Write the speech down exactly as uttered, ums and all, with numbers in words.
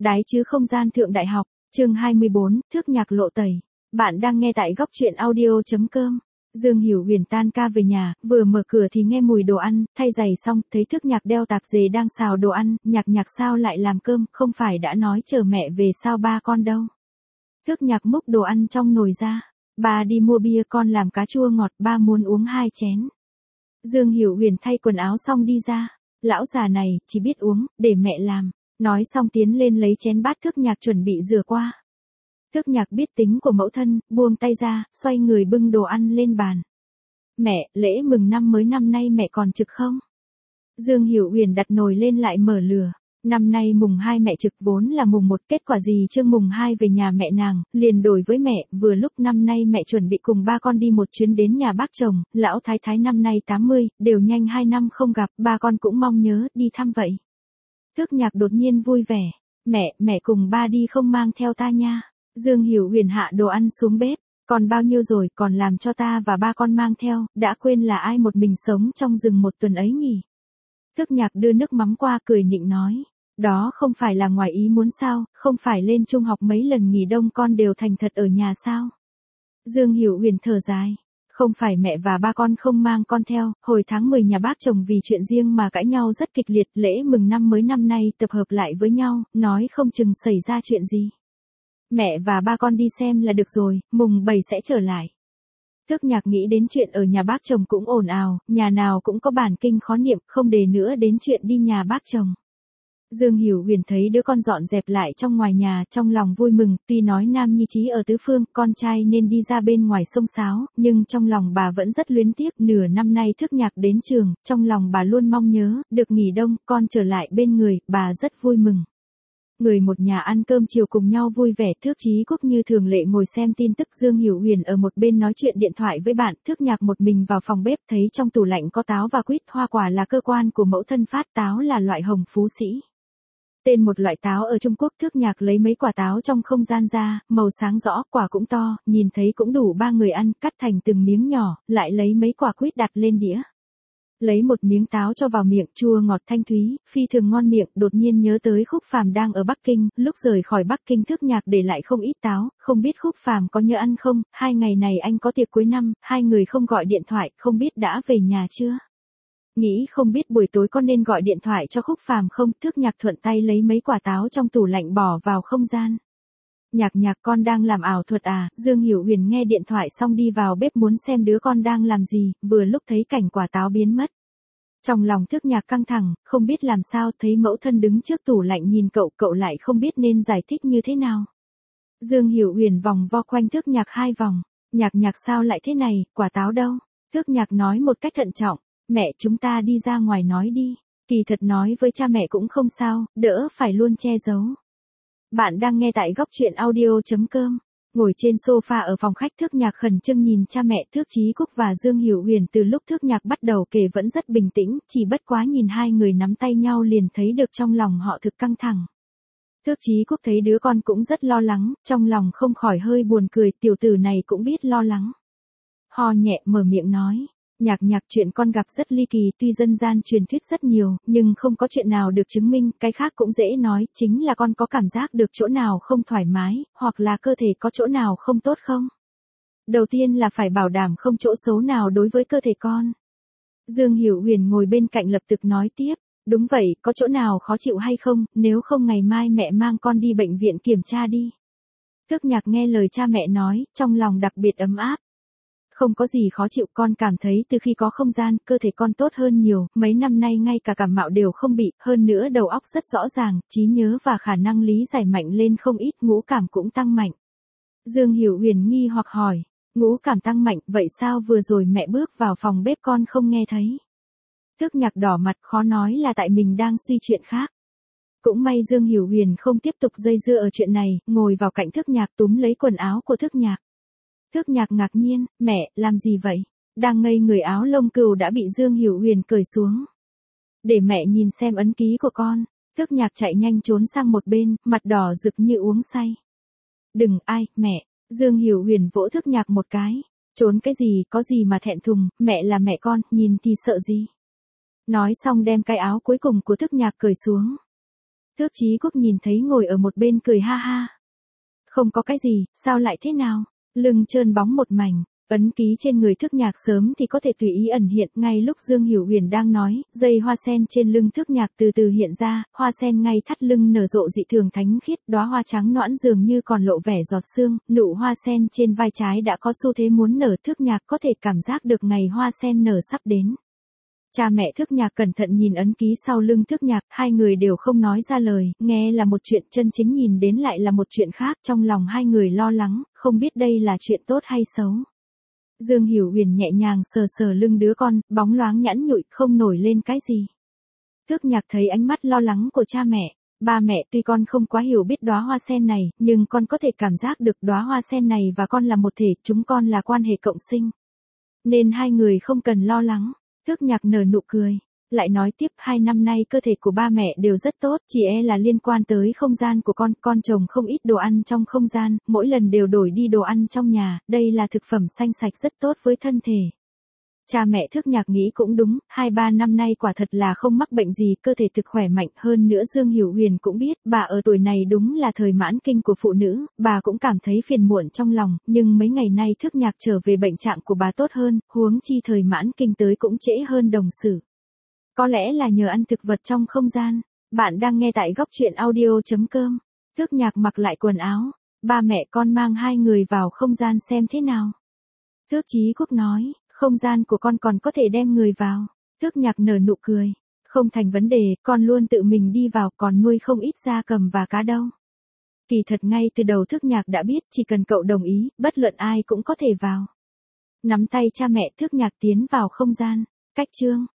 Đái chứ không gian thượng đại học, chương hai mươi bốn, thước nhạc lộ tẩy. Bạn đang nghe tại góc truyện audio.com. Dương Hiểu Huyền tan ca về nhà, vừa mở cửa thì nghe mùi đồ ăn, thay giày xong, thấy thước nhạc đeo tạp dề đang xào đồ ăn, nhạc nhạc sao lại làm cơm, không phải đã nói chờ mẹ về sao ba con đâu. Thước nhạc múc đồ ăn trong nồi ra, ba đi mua bia con làm cá chua ngọt, ba muốn uống hai chén. Dương Hiểu Huyền thay quần áo xong đi ra, lão già này, chỉ biết uống, để mẹ làm. Nói xong tiến lên lấy chén bát thước nhạc chuẩn bị rửa qua. Thước nhạc biết tính của mẫu thân, buông tay ra, xoay người bưng đồ ăn lên bàn. Mẹ, lễ mừng năm mới năm nay mẹ còn trực không? Dương Hiểu Huyền đặt nồi lên lại mở lửa. Năm nay mùng hai mẹ trực vốn là mùng một, kết quả gì trương mùng hai về nhà mẹ nàng, liền đổi với mẹ, vừa lúc năm nay mẹ chuẩn bị cùng ba con đi một chuyến đến nhà bác chồng, lão thái thái năm nay tám mươi, đều nhanh hai năm không gặp, ba con cũng mong nhớ, đi thăm vậy. Thước nhạc đột nhiên vui vẻ, mẹ, mẹ cùng ba đi không mang theo ta nha. Dương Hiểu Huyền hạ đồ ăn xuống bếp, còn bao nhiêu rồi, còn làm cho ta và ba con mang theo, đã quên là ai một mình sống trong rừng một tuần ấy nhỉ. Thước nhạc đưa nước mắm qua cười nịnh nói, đó không phải là ngoài ý muốn sao, không phải lên trung học mấy lần nghỉ đông con đều thành thật ở nhà sao. Dương Hiểu Huyền thở dài. Không phải mẹ và ba con không mang con theo, hồi tháng mười nhà bác chồng vì chuyện riêng mà cãi nhau rất kịch liệt, lễ mừng năm mới năm nay tập hợp lại với nhau, nói không chừng xảy ra chuyện gì. Mẹ và ba con đi xem là được rồi, mùng bảy sẽ trở lại. Thước nhạc nghĩ đến chuyện ở nhà bác chồng cũng ồn ào, nhà nào cũng có bản kinh khó niệm, không đề nữa đến chuyện đi nhà bác chồng. Dương Hiểu Huyền thấy đứa con dọn dẹp lại trong ngoài nhà, trong lòng vui mừng, tuy nói nam nhi chí ở tứ phương, con trai nên đi ra bên ngoài sông sáo, nhưng trong lòng bà vẫn rất luyến tiếc, nửa năm nay thước nhạc đến trường, trong lòng bà luôn mong nhớ, được nghỉ đông, con trở lại bên người, bà rất vui mừng. Người một nhà ăn cơm chiều cùng nhau vui vẻ, Thước Chí Quốc như thường lệ ngồi xem tin tức, Dương Hiểu Huyền ở một bên nói chuyện điện thoại với bạn, Thước nhạc một mình vào phòng bếp thấy trong tủ lạnh có táo và quýt, hoa quả là cơ quan của mẫu thân phát, táo là loại hồng phú sĩ. Tên một loại táo ở Trung Quốc. Thước nhạc lấy mấy quả táo trong không gian ra, màu sáng rõ, quả cũng to, nhìn thấy cũng đủ ba người ăn, cắt thành từng miếng nhỏ, lại lấy mấy quả quýt đặt lên đĩa. Lấy một miếng táo cho vào miệng, chua ngọt thanh thúy, phi thường ngon miệng, đột nhiên nhớ tới Khúc Phàm đang ở Bắc Kinh, lúc rời khỏi Bắc Kinh Thước nhạc để lại không ít táo, không biết Khúc Phàm có nhớ ăn không, hai ngày này anh có tiệc cuối năm, hai người không gọi điện thoại, không biết đã về nhà chưa. Nghĩ không biết buổi tối con nên gọi điện thoại cho Khúc Phàm không, Thước nhạc thuận tay lấy mấy quả táo trong tủ lạnh bỏ vào không gian. Nhạc nhạc con đang làm ảo thuật à, Dương Hiểu Huyền nghe điện thoại xong đi vào bếp muốn xem đứa con đang làm gì, vừa lúc thấy cảnh quả táo biến mất. Trong lòng Thước nhạc căng thẳng, không biết làm sao, thấy mẫu thân đứng trước tủ lạnh nhìn cậu, cậu lại không biết nên giải thích như thế nào. Dương Hiểu Huyền vòng vo quanh Thước nhạc hai vòng, nhạc nhạc sao lại thế này, quả táo đâu? Thước nhạc nói một cách thận trọng. Mẹ, chúng ta đi ra ngoài nói đi, kỳ thật nói với cha mẹ cũng không sao, đỡ phải luôn che giấu. Bạn đang nghe tại góc truyện audio.com. Ngồi trên sofa ở phòng khách, Thước nhạc khẩn trương nhìn cha mẹ Thước Chí Quốc và Dương Hiểu Huyền. Từ lúc Thước nhạc bắt đầu kể vẫn rất bình tĩnh, chỉ bất quá nhìn hai người nắm tay nhau liền thấy được trong lòng họ thực căng thẳng. Thước Chí Quốc thấy đứa con cũng rất lo lắng, trong lòng không khỏi hơi buồn cười, tiểu tử này cũng biết lo lắng. Ho nhẹ mở miệng nói. Nhạc nhạc, chuyện con gặp rất ly kỳ, tuy dân gian truyền thuyết rất nhiều, nhưng không có chuyện nào được chứng minh, cái khác cũng dễ nói, chính là con có cảm giác được chỗ nào không thoải mái, hoặc là cơ thể có chỗ nào không tốt không? Đầu tiên là phải bảo đảm không chỗ xấu nào đối với cơ thể con. Dương Hiểu Huyền ngồi bên cạnh lập tức nói tiếp, đúng vậy, có chỗ nào khó chịu hay không, nếu không ngày mai mẹ mang con đi bệnh viện kiểm tra đi. Thước nhạc nghe lời cha mẹ nói, trong lòng đặc biệt ấm áp. Không có gì khó chịu, con cảm thấy từ khi có không gian, cơ thể con tốt hơn nhiều, mấy năm nay ngay cả cảm mạo đều không bị, hơn nữa đầu óc rất rõ ràng, trí nhớ và khả năng lý giải mạnh lên không ít, ngũ cảm cũng tăng mạnh. Dương Hiểu Huyền nghi hoặc hỏi, ngũ cảm tăng mạnh, vậy sao vừa rồi mẹ bước vào phòng bếp con không nghe thấy? Thước nhạc đỏ mặt, khó nói là tại mình đang suy chuyện khác. Cũng may Dương Hiểu Huyền không tiếp tục dây dưa ở chuyện này, ngồi vào cạnh Thước nhạc túm lấy quần áo của Thước nhạc. Thước nhạc ngạc nhiên, mẹ, làm gì vậy? Đang ngây người, áo lông cừu đã bị Dương Hiểu Huyền cởi xuống. Để mẹ nhìn xem ấn ký của con. Thước nhạc chạy nhanh trốn sang một bên, mặt đỏ rực như uống say. Đừng, ai, mẹ. Dương Hiểu Huyền vỗ Thước nhạc một cái. Trốn cái gì, có gì mà thẹn thùng, mẹ là mẹ con, nhìn thì sợ gì. Nói xong đem cái áo cuối cùng của Thước nhạc cởi xuống. Thước Chí Quốc nhìn thấy ngồi ở một bên cười ha ha. Không có cái gì, sao lại thế nào? Lưng trơn bóng một mảnh, ấn ký trên người Thước Nhạc sớm thì có thể tùy ý ẩn hiện. Ngay lúc Dương Hiểu Huyền đang nói, dây hoa sen trên lưng Thước Nhạc từ từ hiện ra, hoa sen ngay thắt lưng nở rộ dị thường thánh khiết, đóa hoa trắng nõn dường như còn lộ vẻ giọt sương, nụ hoa sen trên vai trái đã có xu thế muốn nở. Thước Nhạc có thể cảm giác được ngày hoa sen nở sắp đến. Cha mẹ Thước Nhạc cẩn thận nhìn ấn ký sau lưng Thước Nhạc, hai người đều không nói ra lời, nghe là một chuyện, chân chính nhìn đến lại là một chuyện khác, trong lòng hai người lo lắng, không biết đây là chuyện tốt hay xấu. Dương Hiểu Huyền nhẹ nhàng sờ sờ lưng đứa con, bóng loáng nhẵn nhụi, không nổi lên cái gì. Thước Nhạc thấy ánh mắt lo lắng của cha mẹ, ba mẹ, tuy con không quá hiểu biết đóa hoa sen này, nhưng con có thể cảm giác được đóa hoa sen này và con là một thể, chúng con là quan hệ cộng sinh. Nên hai người không cần lo lắng. Thước Nhạc nở nụ cười, lại nói tiếp, hai năm nay cơ thể của ba mẹ đều rất tốt, chỉ e là liên quan tới không gian của con, con trồng không ít đồ ăn trong không gian, mỗi lần đều đổi đi đồ ăn trong nhà, đây là thực phẩm xanh sạch rất tốt với thân thể. Cha mẹ Thước Nhạc nghĩ cũng đúng, hai ba năm nay quả thật là không mắc bệnh gì, cơ thể thực khỏe mạnh. Hơn nữa Dương Hiểu Huyền cũng biết, bà ở tuổi này đúng là thời mãn kinh của phụ nữ, bà cũng cảm thấy phiền muộn trong lòng, nhưng mấy ngày nay Thước Nhạc trở về bệnh trạng của bà tốt hơn, huống chi thời mãn kinh tới cũng trễ hơn đồng xử. Có lẽ là nhờ ăn thực vật trong không gian. Bạn đang nghe tại góc truyện audio chấm com. Thước Nhạc mặc lại quần áo, ba mẹ con mang hai người vào không gian xem thế nào. Thước Chí Quốc nói, không gian của con còn có thể đem người vào. Thước Nhạc nở nụ cười, không thành vấn đề, con luôn tự mình đi vào, còn nuôi không ít gia cầm và cá đâu. Kỳ thật ngay từ đầu Thước Nhạc đã biết, chỉ cần cậu đồng ý, bất luận ai cũng có thể vào. Nắm tay cha mẹ Thước Nhạc tiến vào không gian. Cách chương